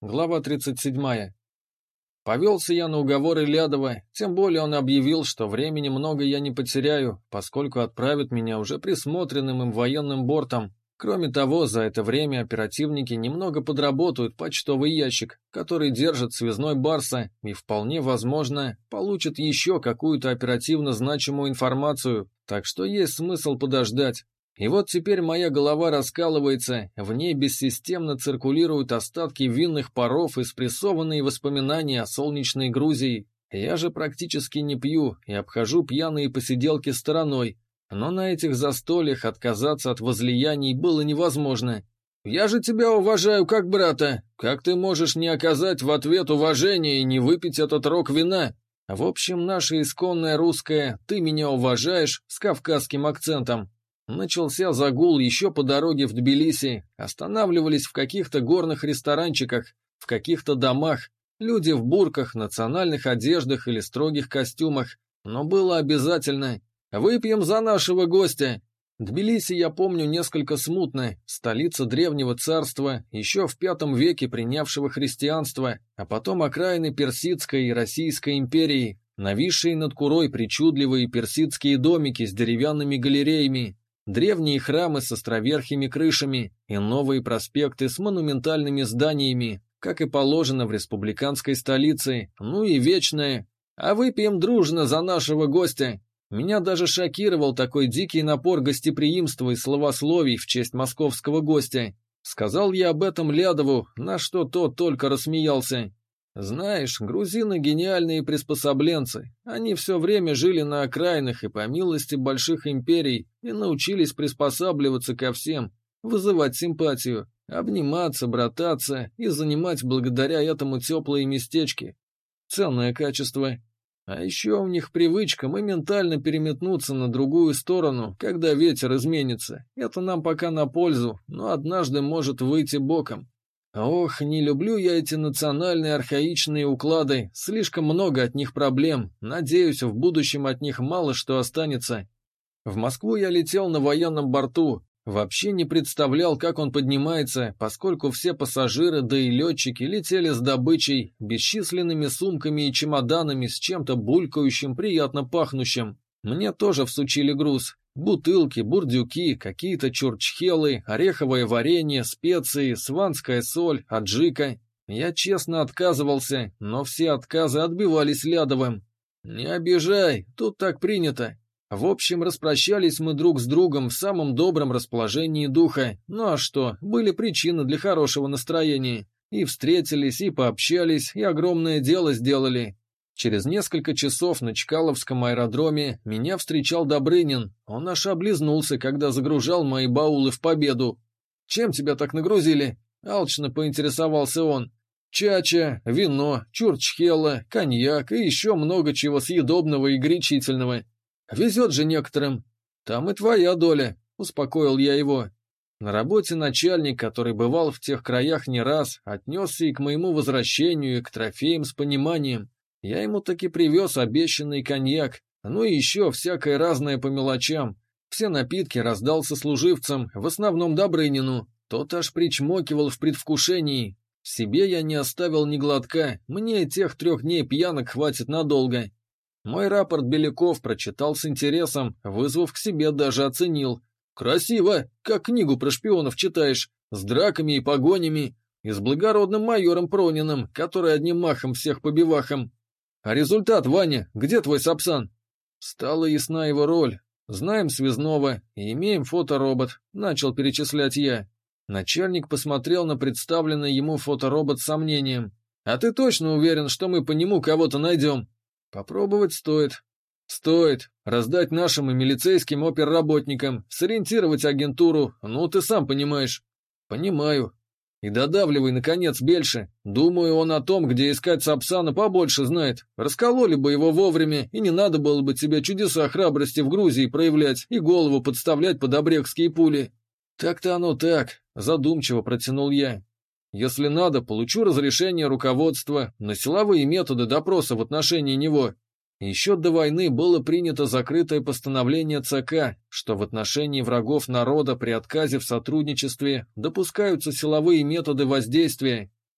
Глава 37. Повелся я на уговоры Лядова, тем более он объявил, что времени много я не потеряю, поскольку отправят меня уже присмотренным им военным бортом. Кроме того, за это время оперативники немного подработают почтовый ящик, который держит связной Барса, и вполне возможно, получат еще какую-то оперативно значимую информацию, так что есть смысл подождать. И вот теперь моя голова раскалывается, в ней бессистемно циркулируют остатки винных паров и спрессованные воспоминания о солнечной Грузии. Я же практически не пью и обхожу пьяные посиделки стороной, но на этих застольях отказаться от возлияний было невозможно. «Я же тебя уважаю как брата. Как ты можешь не оказать в ответ уважения и не выпить этот рог вина?» В общем, наше исконное русское «ты меня уважаешь» с кавказским акцентом. Начался загул еще по дороге в Тбилиси, останавливались в каких-то горных ресторанчиках, в каких-то домах, люди в бурках, национальных одеждах или строгих костюмах, но было обязательно «выпьем за нашего гостя». Тбилиси я помню несколько смутно, столица древнего царства, еще в V веке принявшего христианство, а потом окраины Персидской и Российской империи, нависшие над Курой причудливые персидские домики с деревянными галереями, древние храмы с островерхими крышами и новые проспекты с монументальными зданиями, как и положено в республиканской столице, ну и вечное «а выпьем дружно за нашего гостя». Меня даже шокировал такой дикий напор гостеприимства и словословий в честь московского гостя. Сказал я об этом Лядову, на что тот только рассмеялся. Знаешь, грузины гениальные приспособленцы. Они все время жили на окраинах и по милости больших империй и научились приспосабливаться ко всем, вызывать симпатию, обниматься, брататься и занимать благодаря этому теплые местечки. Ценное качество. А еще у них привычка моментально переметнуться на другую сторону, когда ветер изменится. Это нам пока на пользу, но однажды может выйти боком. Ох, не люблю я эти национальные архаичные уклады, слишком много от них проблем, надеюсь, в будущем от них мало что останется. В Москву я летел на военном борту, вообще не представлял, как он поднимается, поскольку все пассажиры, да и летчики летели с добычей, бесчисленными сумками и чемоданами с чем-то булькающим, приятно пахнущим. Мне тоже всучили груз. Бутылки, бурдюки, какие-то чурчхелы, ореховое варенье, специи, сванская соль, аджика. Я честно отказывался, но все отказы отбивались Лядовым. «Не обижай, тут так принято». В общем, распрощались мы друг с другом в самом добром расположении духа. Ну а что, были причины для хорошего настроения. И встретились, и пообщались, и огромное дело сделали. Через несколько часов на Чкаловском аэродроме меня встречал Добрынин. Он аж облизнулся, когда загружал мои баулы в Победу. «Чем тебя так нагрузили?» — алчно поинтересовался он. «Чача, вино, чурчхела, коньяк и еще много чего съедобного и горячительного. Везет же некоторым. Там и твоя доля», — успокоил я его. На работе начальник, который бывал в тех краях не раз, отнесся и к моему возвращению, и к трофеям с пониманием. Я ему таки привез обещанный коньяк, ну и еще всякое разное по мелочам. Все напитки раздал сослуживцам, в основном Добрынину. Тот аж причмокивал в предвкушении. Себе я не оставил ни глотка, мне тех 3 дней пьянок хватит надолго. Мой рапорт Беляков прочитал с интересом, вызвав к себе даже оценил. «Красиво, как книгу про шпионов читаешь, с драками и погонями, и с благородным майором Прониным, который одним махом всех побивахом. А результат, Ваня, где твой Сапсан?» Стала ясна его роль. «Знаем связного и имеем фоторобот», — начал перечислять я. Начальник посмотрел на представленный ему фоторобот с сомнением. «А ты точно уверен, что мы по нему кого-то найдем?» «Попробовать стоит». «Стоит. Раздать нашим и милицейским оперработникам, сориентировать агентуру, ну ты сам понимаешь». «Понимаю. И додавливай, наконец, Бельше. Думаю, он о том, где искать Сапсана, побольше знает. Раскололи бы его вовремя, и не надо было бы тебе чудеса храбрости в Грузии проявлять и голову подставлять под обрекские пули». «Так-то оно так», — задумчиво протянул я. «Если надо, получу разрешение руководства на силовые методы допроса в отношении него». Еще до войны было принято закрытое постановление ЦК, что в отношении врагов народа при отказе в сотрудничестве допускаются силовые методы воздействия.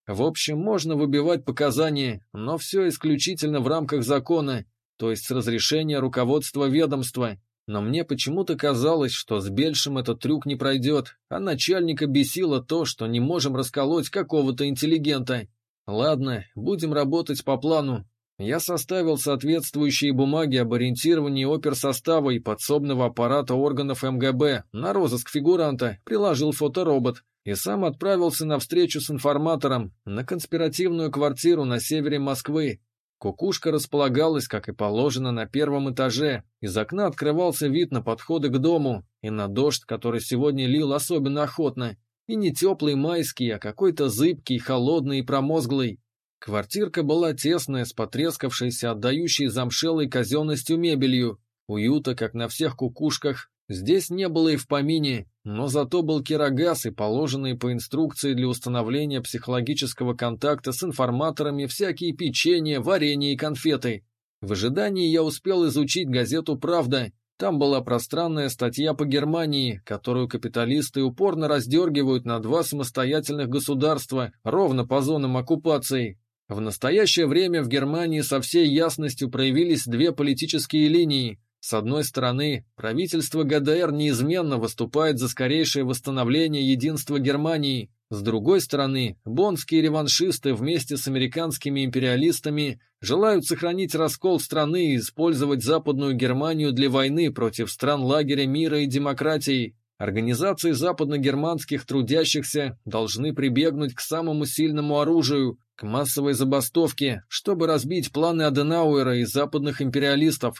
В общем, можно выбивать показания, но все исключительно в рамках закона, то есть с разрешения руководства ведомства. Но мне почему-то казалось, что с Бельшем этот трюк не пройдет, а начальника бесило то, что не можем расколоть какого-то интеллигента. Ладно, будем работать по плану. Я составил соответствующие бумаги об ориентировании оперсостава и подсобного аппарата органов МГБ на розыск фигуранта, приложил фоторобот и сам отправился на встречу с информатором на конспиративную квартиру на севере Москвы. Кукушка располагалась, как и положено, на первом этаже. Из окна открывался вид на подходы к дому и на дождь, который сегодня лил особенно охотно. И не теплый майский, а какой-то зыбкий, холодный и промозглый. Квартирка была тесная, с потрескавшейся, отдающей замшелой казенностью мебелью. Уюта, как на всех кукушках, здесь не было и в помине, но зато был кирогаз и положенные по инструкции для установления психологического контакта с информаторами всякие печенья, варенье и конфеты. В ожидании я успел изучить газету «Правда». Там была пространная статья по Германии, которую капиталисты упорно раздергивают на два самостоятельных государства, ровно по зонам оккупации. В настоящее время в Германии со всей ясностью проявились две политические линии. С одной стороны, правительство ГДР неизменно выступает за скорейшее восстановление единства Германии. С другой стороны, боннские реваншисты вместе с американскими империалистами желают сохранить раскол страны и использовать Западную Германию для войны против стран лагеря мира и демократии. Организации западногерманских трудящихся должны прибегнуть к самому сильному оружию, к массовой забастовке, чтобы разбить планы Аденауэра и западных империалистов.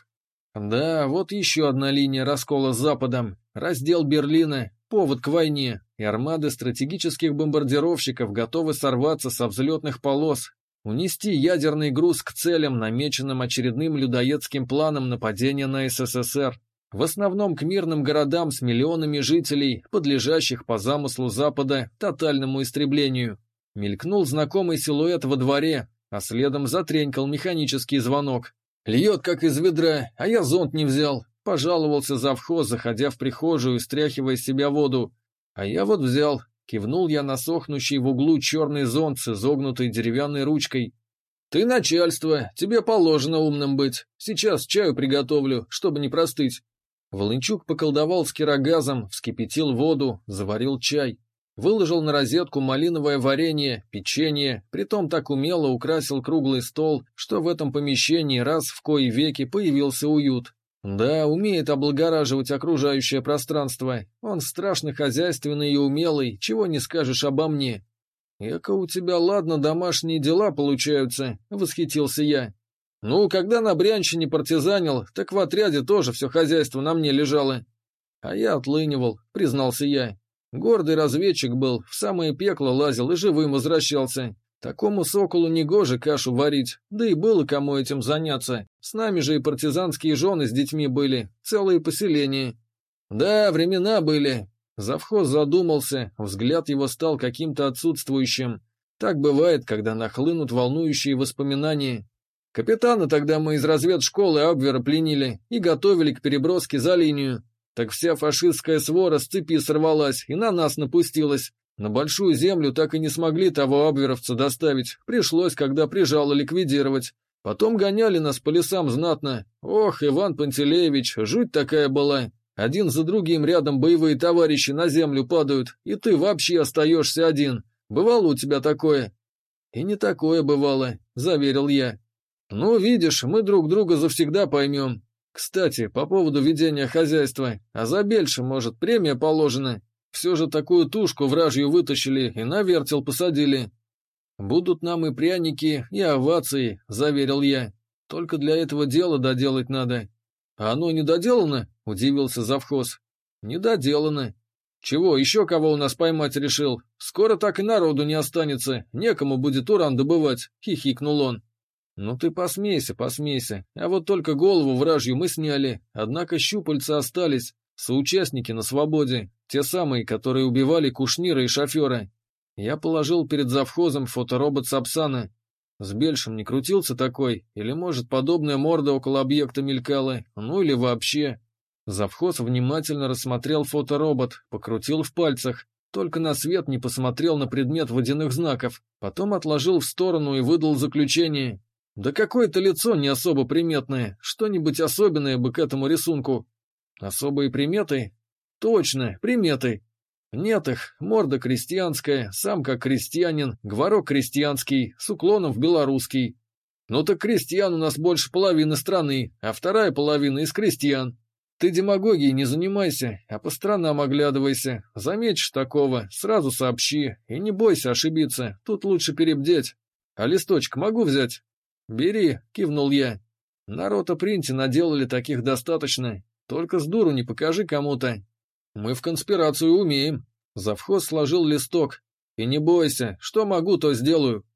Да, вот еще одна линия раскола с Западом. Раздел Берлина, повод к войне, и армады стратегических бомбардировщиков готовы сорваться со взлетных полос, унести ядерный груз к целям, намеченным очередным людоедским планом нападения на СССР. В основном к мирным городам с миллионами жителей, подлежащих по замыслу Запада тотальному истреблению. Мелькнул знакомый силуэт во дворе, а следом затренькал механический звонок. «Льет, как из ведра, а я зонт не взял», — пожаловался завхоз, заходя в прихожую и стряхивая с себя воду. «А я вот взял», — кивнул я на сохнущий в углу черный зонт с изогнутой деревянной ручкой. «Ты начальство, тебе положено умным быть. Сейчас чаю приготовлю, чтобы не простыть». Волынчук поколдовал с кирогазом, вскипятил воду, заварил чай. Выложил на розетку малиновое варенье, печенье, притом так умело украсил круглый стол, что в этом помещении раз в кои веки появился уют. Да, умеет облагораживать окружающее пространство. Он страшно хозяйственный и умелый, чего не скажешь обо мне. «Эка у тебя, ладно, домашние дела получаются», — восхитился я. «Ну, когда на Брянщине партизанил, так в отряде тоже все хозяйство на мне лежало». «А я отлынивал», — признался я. Гордый разведчик был, в самое пекло лазил и живым возвращался. Такому соколу негоже кашу варить, да и было кому этим заняться. С нами же и партизанские жены с детьми были, целые поселения. Да, времена были. Завхоз задумался, взгляд его стал каким-то отсутствующим. Так бывает, когда нахлынут волнующие воспоминания. Капитана тогда мы из разведшколы Абвера пленили и готовили к переброске за линию. Так вся фашистская свора с цепи сорвалась и на нас напустилась. На Большую Землю так и не смогли того абверовца доставить. Пришлось, когда прижало, ликвидировать. Потом гоняли нас по лесам знатно. Ох, Иван Пантелеевич, жуть такая была. Один за другим рядом боевые товарищи на землю падают, и ты вообще остаешься один. Бывало у тебя такое? И не такое бывало, заверил я. Ну, видишь, мы друг друга завсегда поймем. Кстати, по поводу ведения хозяйства, а за Бельшем, может, премия положена? Все же такую тушку вражью вытащили и на вертел посадили. Будут нам и пряники, и овации, заверил я. Только для этого дела доделать надо. А оно не доделано? Удивился завхоз. Не доделано. Чего, еще кого у нас поймать решил? Скоро так и народу не останется, некому будет уран добывать, хихикнул он. «Ну ты посмейся, посмейся, а вот только голову вражью мы сняли, однако щупальца остались, соучастники на свободе, те самые, которые убивали Кушнира и шофера». Я положил перед завхозом фоторобот Сапсана. С Бельшем не крутился такой, или, может, подобная морда около объекта мелькала, ну или вообще. Завхоз внимательно рассмотрел фоторобот, покрутил в пальцах. только на свет не посмотрел на предмет водяных знаков, потом отложил в сторону и выдал заключение. Да какое-то лицо не особо приметное, что-нибудь особенное бы к этому рисунку. Особые приметы? Точно, приметы. Нет их, морда крестьянская, сам как крестьянин, говорок крестьянский, с уклоном в белорусский. Ну так крестьян у нас больше половины страны, а вторая половина из крестьян. Ты демагогией не занимайся, а по сторонам оглядывайся. Заметишь такого, сразу сообщи, и не бойся ошибиться, тут лучше перебдеть. А листочек могу взять? Бери, кивнул я. На ротопринте наделали таких достаточно, только с дуру не покажи кому-то. Мы в конспирацию умеем. Завхоз сложил листок. И не бойся, что могу, то сделаю.